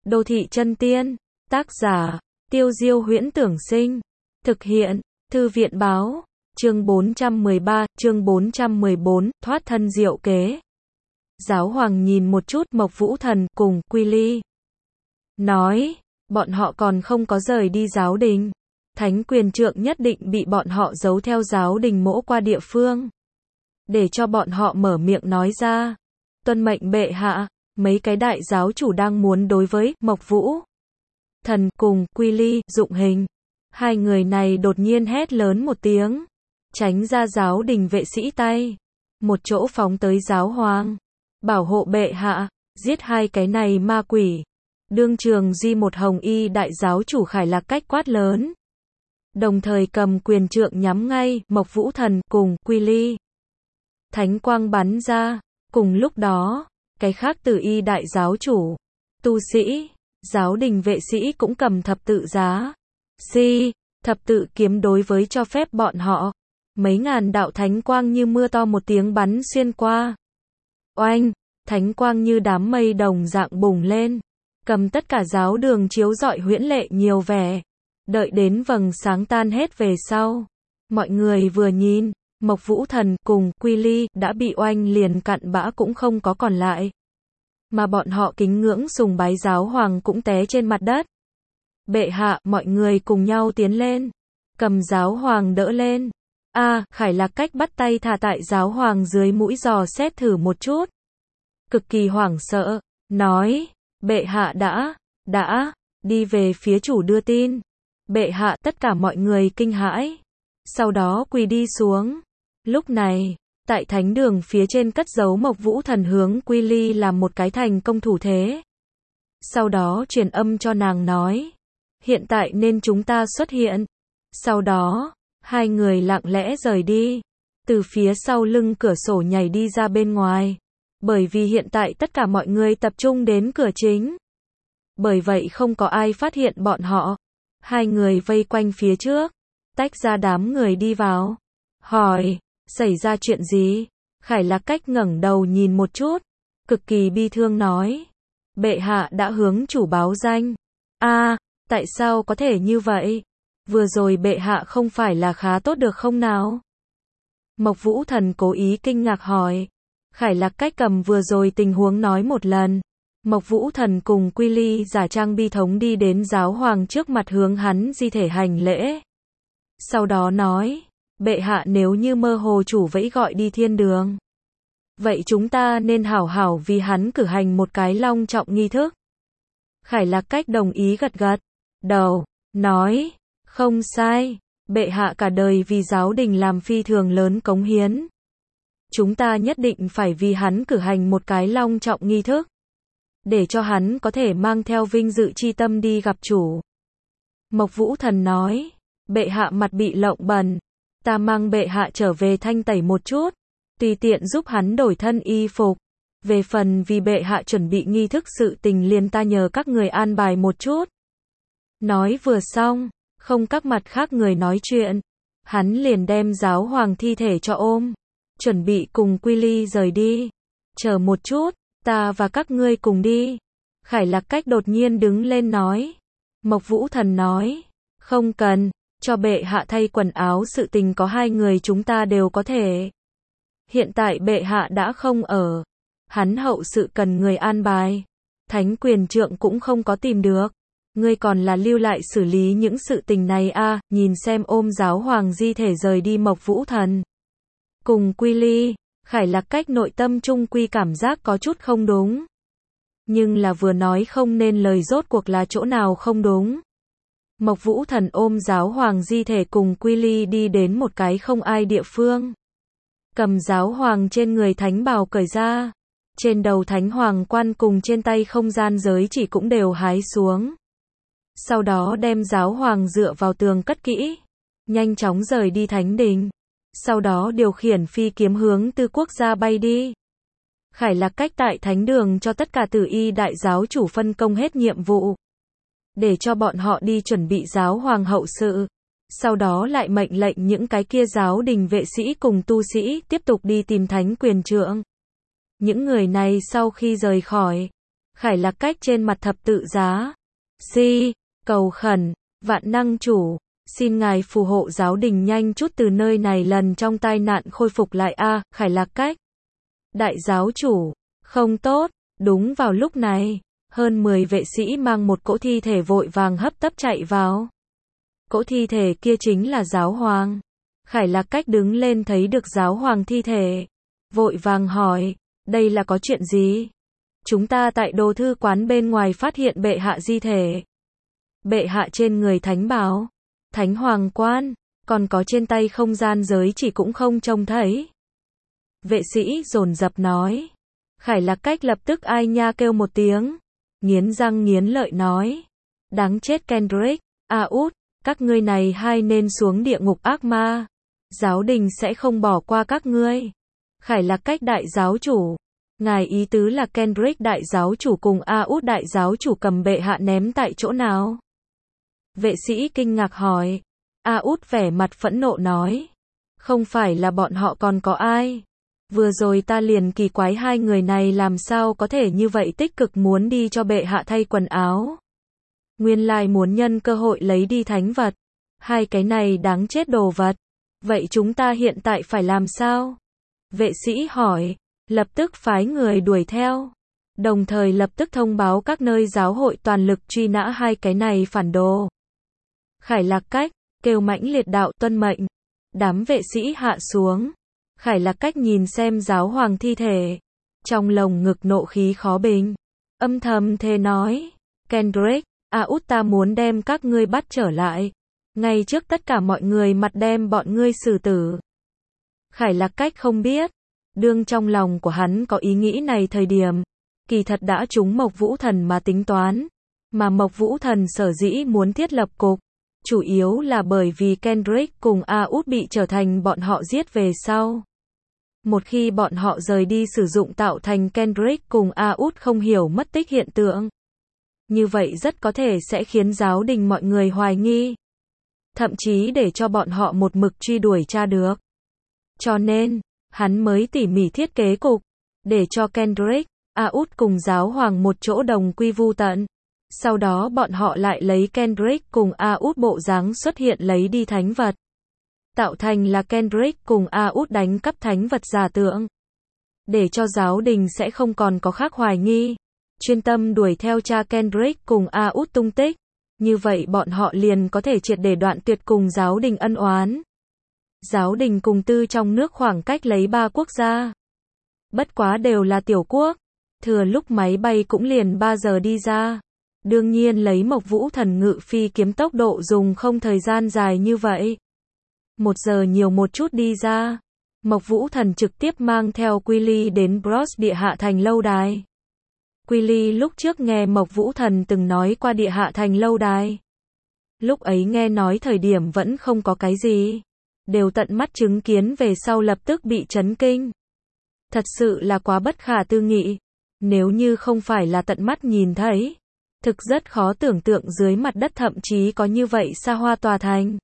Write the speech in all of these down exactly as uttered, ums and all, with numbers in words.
Đô thị chân tiên. Tác giả, Tiêu Diêu Huyễn Tưởng Sinh. Thực hiện, Thư viện báo. Chương bốn trăm mười ba, chương bốn trăm mười bốn, thoát thân diệu kế. Giáo hoàng nhìn một chút Mộc Vũ Thần cùng Quy Ly. Nói, bọn họ còn không có rời đi giáo đình. Thánh quyền trượng nhất định bị bọn họ giấu theo giáo đình mỗ qua địa phương. Để cho bọn họ mở miệng nói ra. Tuân mệnh bệ hạ, mấy cái đại giáo chủ đang muốn đối với Mộc Vũ Thần cùng Quy Ly dụng hình. Hai người này đột nhiên hét lớn một tiếng. Tránh ra giáo đình vệ sĩ tay. Một chỗ phóng tới giáo hoàng. Bảo hộ bệ hạ, giết hai cái này ma quỷ. Đương trường di một hồng y đại giáo chủ Khải Lạc cách quát lớn. Đồng thời cầm quyền trượng nhắm ngay Mộc Vũ Thần cùng Quy Ly. Thánh quang bắn ra. Cùng lúc đó, cái khác từ y đại giáo chủ, tu sĩ, giáo đình vệ sĩ cũng cầm thập tự giá. Si, thập tự kiếm đối với cho phép bọn họ. Mấy ngàn đạo thánh quang như mưa to một tiếng bắn xuyên qua. Oanh, thánh quang như đám mây đồng dạng bùng lên. Cầm tất cả giáo đường chiếu rọi huyễn lệ nhiều vẻ. Đợi đến vầng sáng tan hết về sau. Mọi người vừa nhìn, Mộc Vũ Thần cùng Quy Ly đã bị oanh liền cặn bã cũng không có còn lại. Mà bọn họ kính ngưỡng sùng bái giáo hoàng cũng té trên mặt đất. Bệ hạ, mọi người cùng nhau tiến lên. Cầm giáo hoàng đỡ lên. A, à, Khải Lạc cách bắt tay thả tại giáo hoàng dưới mũi dò xét thử một chút. Cực kỳ hoảng sợ, nói, bệ hạ đã, đã, đi về phía chủ đưa tin. Bệ hạ, tất cả mọi người kinh hãi. Sau đó quỳ đi xuống. Lúc này, tại thánh đường phía trên cất giấu Mộc Vũ Thần hướng Quy Ly làm một cái thành công thủ thế. Sau đó truyền âm cho nàng nói, hiện tại nên chúng ta xuất hiện. Sau đó, hai người lặng lẽ rời đi. Từ phía sau lưng cửa sổ nhảy đi ra bên ngoài. Bởi vì hiện tại tất cả mọi người tập trung đến cửa chính. Bởi vậy không có ai phát hiện bọn họ. Hai người vây quanh phía trước. Tách ra đám người đi vào. Hỏi, xảy ra chuyện gì? Khải Lạc cách ngẩng đầu nhìn một chút. Cực kỳ bi thương nói. Bệ hạ đã hướng chủ báo danh. A, à, tại sao có thể như vậy? Vừa rồi bệ hạ không phải là khá tốt được không nào? Mộc Vũ Thần cố ý kinh ngạc hỏi. Khải Lạc cách cầm vừa rồi tình huống nói một lần. Mộc Vũ Thần cùng Quy Ly giả trang bi thống đi đến giáo hoàng trước mặt hướng hắn di thể hành lễ. Sau đó nói, bệ hạ nếu như mơ hồ chủ vẫy gọi đi thiên đường. Vậy chúng ta nên hảo hảo vì hắn cử hành một cái long trọng nghi thức. Khải Lạc cách đồng ý gật gật đầu, nói, không sai, bệ hạ cả đời vì giáo đình làm phi thường lớn cống hiến. Chúng ta nhất định phải vì hắn cử hành một cái long trọng nghi thức. Để cho hắn có thể mang theo vinh dự chi tâm đi gặp chủ. Mộc Vũ Thần nói, bệ hạ mặt bị lộng bần. Ta mang bệ hạ trở về thanh tẩy một chút. Tùy tiện giúp hắn đổi thân y phục. Về phần vì bệ hạ chuẩn bị nghi thức sự tình liền ta nhờ các người an bài một chút. Nói vừa xong, không các mặt khác người nói chuyện. Hắn liền đem giáo hoàng thi thể cho ôm. Chuẩn bị cùng Quy Ly rời đi. Chờ một chút, ta và các ngươi cùng đi. Khải Lạc cách đột nhiên đứng lên nói. Mộc Vũ Thần nói, không cần, cho bệ hạ thay quần áo sự tình có hai người chúng ta đều có thể. Hiện tại bệ hạ đã không ở. Hắn hậu sự cần người an bài. Thánh quyền trượng cũng không có tìm được. Ngươi còn là lưu lại xử lý những sự tình này a. À, nhìn xem ôm giáo hoàng di thể rời đi Mộc Vũ Thần cùng Quy Ly, Khải Lạc cách nội tâm trung quy cảm giác có chút không đúng. Nhưng là vừa nói không nên lời rốt cuộc là chỗ nào không đúng. Mộc Vũ Thần ôm giáo hoàng di thể cùng Quy Ly đi đến một cái không ai địa phương. Cầm giáo hoàng trên người thánh bào cởi ra. Trên đầu thánh hoàng quan cùng trên tay không gian giới chỉ cũng đều hái xuống. Sau đó đem giáo hoàng dựa vào tường cất kỹ. Nhanh chóng rời đi thánh đình. Sau đó điều khiển phi kiếm hướng tư quốc gia bay đi. Khải Lạc cách tại thánh đường cho tất cả tử y đại giáo chủ phân công hết nhiệm vụ. Để cho bọn họ đi chuẩn bị giáo hoàng hậu sự. Sau đó lại mệnh lệnh những cái kia giáo đình vệ sĩ cùng tu sĩ tiếp tục đi tìm thánh quyền trượng. Những người này sau khi rời khỏi, Khải Lạc Cách trên mặt thập tự giá. Si, cầu khẩn, vạn năng chủ, xin ngài phù hộ giáo đình nhanh chút từ nơi này lần trong tai nạn khôi phục lại a, Khải Lạc Cách. Đại giáo chủ, không tốt, đúng vào lúc này, hơn mười vệ sĩ mang một cỗ thi thể vội vàng hấp tấp chạy vào. Cỗ thi thể kia chính là giáo hoàng. Khải Lạc Cách đứng lên thấy được giáo hoàng thi thể, vội vàng hỏi, đây là có chuyện gì? Chúng ta tại đồ thư quán bên ngoài phát hiện bệ hạ di thể. Bệ hạ trên người thánh bào, thánh hoàng quan, còn có trên tay không gian giới chỉ cũng không trông thấy. Vệ sĩ dồn dập nói. Khải Lạc Cách lập tức ai nha kêu một tiếng, nghiến răng nghiến lợi nói, đáng chết Kendrick, a út, các ngươi này hai nên xuống địa ngục ác ma. Giáo đình sẽ không bỏ qua các ngươi. Khải Lạc Cách đại giáo chủ, ngài ý tứ là Kendrick đại giáo chủ cùng A Út đại giáo chủ cầm bệ hạ ném tại chỗ nào? Vệ sĩ kinh ngạc hỏi. A Út vẻ mặt phẫn nộ nói, không phải là bọn họ còn có ai? Vừa rồi ta liền kỳ quái hai người này làm sao có thể như vậy tích cực muốn đi cho bệ hạ thay quần áo. Nguyên lai muốn nhân cơ hội lấy đi thánh vật. Hai cái này đáng chết đồ vật. Vậy chúng ta hiện tại phải làm sao? Vệ sĩ hỏi, lập tức phái người đuổi theo. Đồng thời lập tức thông báo các nơi giáo hội toàn lực truy nã hai cái này phản đồ. Khải Lạc Cách, kêu mãnh liệt đạo tuân mệnh. Đám vệ sĩ hạ xuống. Khải Lạc Cách nhìn xem giáo hoàng thi thể. Trong lồng ngực nộ khí khó bình. Âm thầm thề nói, Kendrick, A Út ta muốn đem các ngươi bắt trở lại. Ngay trước tất cả mọi người mặt đem bọn ngươi xử tử. Khải Lạc Cách không biết, đương trong lòng của hắn có ý nghĩ này thời điểm, kỳ thật đã trúng Mộc Vũ Thần mà tính toán, mà Mộc Vũ Thần sở dĩ muốn thiết lập cục, chủ yếu là bởi vì Kendrick cùng A Út bị trở thành bọn họ giết về sau. Một khi bọn họ rời đi sử dụng tạo thành Kendrick cùng A Út không hiểu mất tích hiện tượng, như vậy rất có thể sẽ khiến giáo đình mọi người hoài nghi. Thậm chí để cho bọn họ một mực truy đuổi tra được. Cho nên, hắn mới tỉ mỉ thiết kế cục, để cho Kendrick, A Út cùng giáo hoàng một chỗ đồng quy vu tận. Sau đó bọn họ lại lấy Kendrick cùng A Út bộ dáng xuất hiện lấy đi thánh vật. Tạo thành là Kendrick cùng A Út đánh cắp thánh vật giả tượng. Để cho giáo đình sẽ không còn có khác hoài nghi. Chuyên tâm đuổi theo cha Kendrick cùng A Út tung tích. Như vậy bọn họ liền có thể triệt để đoạn tuyệt cùng giáo đình ân oán. Giáo đình cùng tư trong nước khoảng cách lấy ba quốc gia. Bất quá đều là tiểu quốc. Thừa lúc máy bay cũng liền ba giờ đi ra. Đương nhiên lấy Mộc Vũ Thần ngự phi kiếm tốc độ dùng không thời gian dài như vậy. Một giờ nhiều một chút đi ra. Mộc Vũ Thần trực tiếp mang theo Quilly đến Bros địa hạ thành lâu đài. Quilly lúc trước nghe Mộc Vũ Thần từng nói qua địa hạ thành lâu đài. Lúc ấy nghe nói thời điểm vẫn không có cái gì. Đều tận mắt chứng kiến về sau lập tức bị chấn kinh. Thật sự là quá bất khả tư nghị. Nếu như không phải là tận mắt nhìn thấy, thực rất khó tưởng tượng dưới mặt đất thậm chí có như vậy xa hoa tòa thành.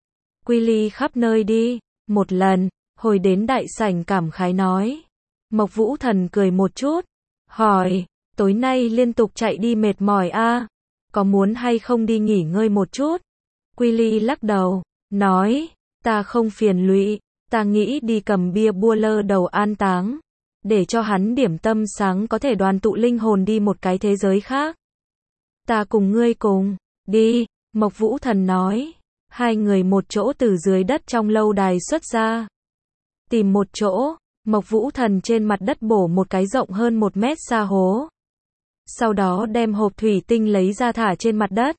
Quilly khắp nơi đi, một lần, hồi đến đại sảnh cảm khái nói. Mộc Vũ Thần cười một chút, hỏi, tối nay liên tục chạy đi mệt mỏi a, có muốn hay không đi nghỉ ngơi một chút? Quilly lắc đầu, nói, ta không phiền lụy, ta nghĩ đi cầm bia bua lơ đầu an táng, để cho hắn điểm tâm sáng có thể đoàn tụ linh hồn đi một cái thế giới khác. Ta cùng ngươi cùng, đi, Mộc Vũ Thần nói. Hai người một chỗ từ dưới đất trong lâu đài xuất ra. Tìm một chỗ, Mộc Vũ Thần trên mặt đất bổ một cái rộng hơn một mét xa hố. Sau đó đem hộp thủy tinh lấy ra thả trên mặt đất.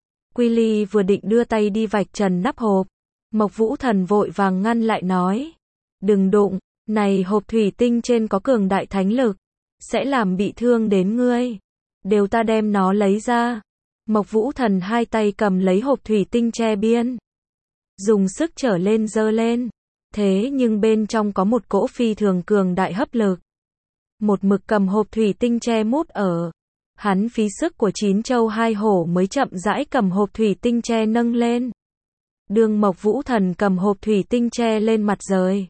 Quilly vừa định đưa tay đi vạch trần nắp hộp. Mộc Vũ Thần vội vàng ngăn lại nói. Đừng đụng, này hộp thủy tinh trên có cường đại thánh lực. Sẽ làm bị thương đến ngươi. Đều ta đem nó lấy ra. Mộc Vũ Thần hai tay cầm lấy hộp thủy tinh che biên. Dùng sức trở lên giơ lên. Thế nhưng bên trong có một cỗ phi thường cường đại hấp lực. Một mực cầm hộp thủy tinh che mút ở. Hắn phí sức của chín châu hai hổ mới chậm rãi cầm hộp thủy tinh che nâng lên. Đường Mộc Vũ Thần cầm hộp thủy tinh che lên mặt rời.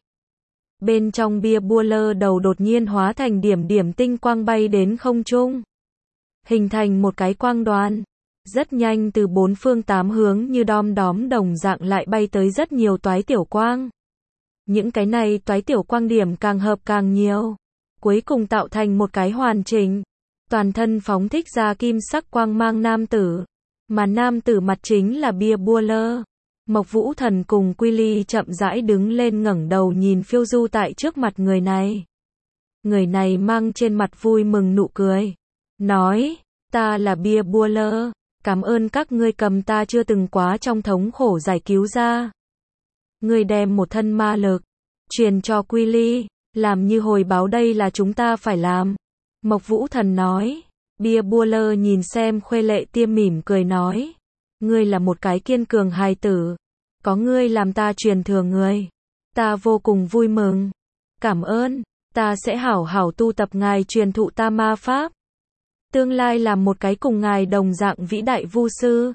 Bên trong bia bua lơ đầu đột nhiên hóa thành điểm điểm tinh quang bay đến không trung. hình thành một cái quang đoàn. Rất nhanh từ bốn phương tám hướng như đom đóm đồng dạng lại bay tới rất nhiều toái tiểu quang. Những cái này toái tiểu quang điểm càng hợp càng nhiều, cuối cùng tạo thành một cái hoàn chỉnh. Toàn thân phóng thích ra kim sắc quang mang nam tử, mà nam tử mặt chính là Bia Bua Lơ. Mộc Vũ Thần cùng Quy Ly chậm rãi đứng lên ngẩng đầu nhìn phiêu du tại trước mặt người này. Người này mang trên mặt vui mừng nụ cười, nói, ta là Bia Bua Lơ, cảm ơn các ngươi cầm ta chưa từng quá trong thống khổ giải cứu ra. Ngươi đem một thân ma lực truyền cho Quy Ly, làm như hồi báo đây là chúng ta phải làm. Mộc Vũ Thần nói. Bia Bua Lơ nhìn xem Khuê Lệ Tiêm mỉm cười nói, ngươi là một cái kiên cường hài tử, có ngươi làm ta truyền thừa ngươi, ta vô cùng vui mừng. Cảm ơn, ta sẽ hảo hảo tu tập ngài truyền thụ ta ma pháp, tương lai làm một cái cùng ngài đồng dạng vĩ đại vu sư.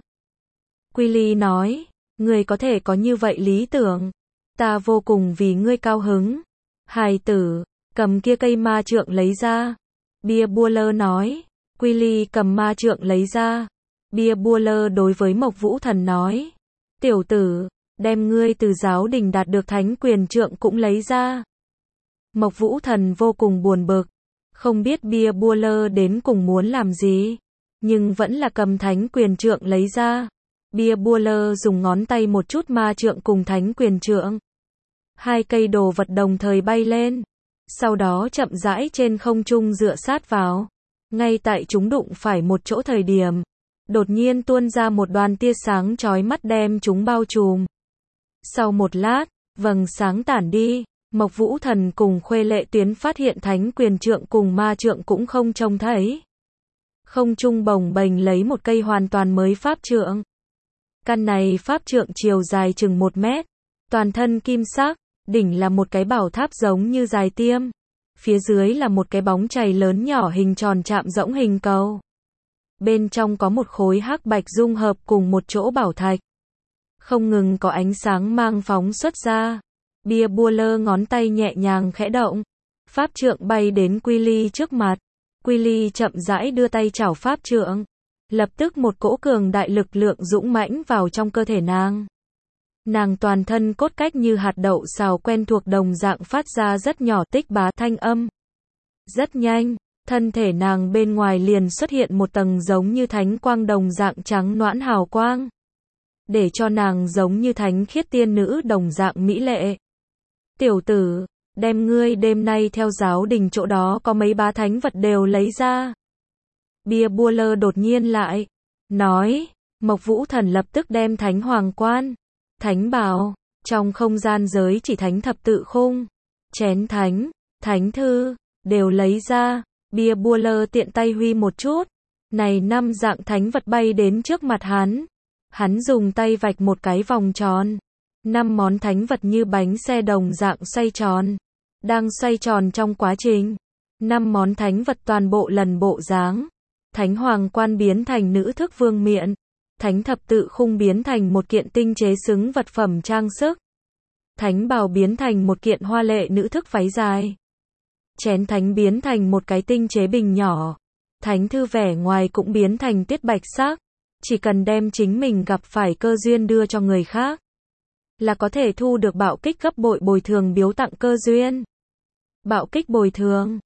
Quy Ly nói, ngươi có thể có như vậy lý tưởng, ta vô cùng vì ngươi cao hứng. Hài tử, cầm kia cây ma trượng lấy ra. Bia Bua Lơ nói. Quy Ly cầm ma trượng lấy ra. Bia Bua Lơ đối với Mộc Vũ Thần nói, tiểu tử, đem ngươi từ giáo đình đạt được thánh quyền trượng cũng lấy ra. Mộc Vũ Thần vô cùng buồn bực, không biết Bia Bua Lơ đến cùng muốn làm gì, nhưng vẫn là cầm thánh quyền trượng lấy ra. Bia Bua Lơ dùng ngón tay một chút ma trượng cùng thánh quyền trượng. Hai cây đồ vật đồng thời bay lên, sau đó chậm rãi trên không trung dựa sát vào. Ngay tại chúng đụng phải một chỗ thời điểm, đột nhiên tuôn ra một đoàn tia sáng chói mắt đem chúng bao trùm. Sau một lát, vầng sáng tản đi, Mộc Vũ Thần cùng Khuê Lệ Tuyến phát hiện thánh quyền trượng cùng ma trượng cũng không trông thấy. Không trung bồng bềnh lấy một cây hoàn toàn mới pháp trượng. Căn này pháp trượng chiều dài chừng một mét, toàn thân kim sắc, đỉnh là một cái bảo tháp giống như dài tiêm. Phía dưới là một cái bóng chày lớn nhỏ hình tròn chạm rỗng hình cầu. Bên trong có một khối hắc bạch dung hợp cùng một chỗ bảo thạch. Không ngừng có ánh sáng mang phóng xuất ra. Bia Bua Lơ ngón tay nhẹ nhàng khẽ động. Pháp trượng bay đến Quy Ly trước mặt. Quy Ly chậm rãi đưa tay chảo pháp trượng. Lập tức một cỗ cường đại lực lượng dũng mãnh vào trong cơ thể nàng. Nàng toàn thân cốt cách như hạt đậu xào quen thuộc đồng dạng phát ra rất nhỏ tích bá thanh âm. Rất nhanh, thân thể nàng bên ngoài liền xuất hiện một tầng giống như thánh quang đồng dạng trắng nõn hào quang. Để cho nàng giống như thánh khiết tiên nữ đồng dạng mỹ lệ. Tiểu tử, đem ngươi đêm nay theo giáo đình chỗ đó có mấy bá thánh vật đều lấy ra. Bia Bua Lơ đột nhiên lại, nói, Mộc Vũ Thần lập tức đem thánh hoàng quan, thánh bảo, trong không gian giới chỉ thánh thập tự khung, chén thánh, thánh thư, đều lấy ra. Bia Bua Lơ tiện tay huy một chút, này năm dạng thánh vật bay đến trước mặt hắn. Hắn dùng tay vạch một cái vòng tròn, năm món thánh vật như bánh xe đồng dạng xoay tròn. Đang xoay tròn trong quá trình, năm món thánh vật toàn bộ lần bộ dáng. Thánh hoàng quan biến thành nữ thức vương miện, thánh thập tự khung biến thành một kiện tinh chế xứng vật phẩm trang sức, thánh bào biến thành một kiện hoa lệ nữ thức váy dài, chén thánh biến thành một cái tinh chế bình nhỏ, thánh thư vẻ ngoài cũng biến thành tuyết bạch sắc. Chỉ cần đem chính mình gặp phải cơ duyên đưa cho người khác, là có thể thu được bạo kích gấp bội bồi thường biếu tặng cơ duyên. Bạo kích bồi thường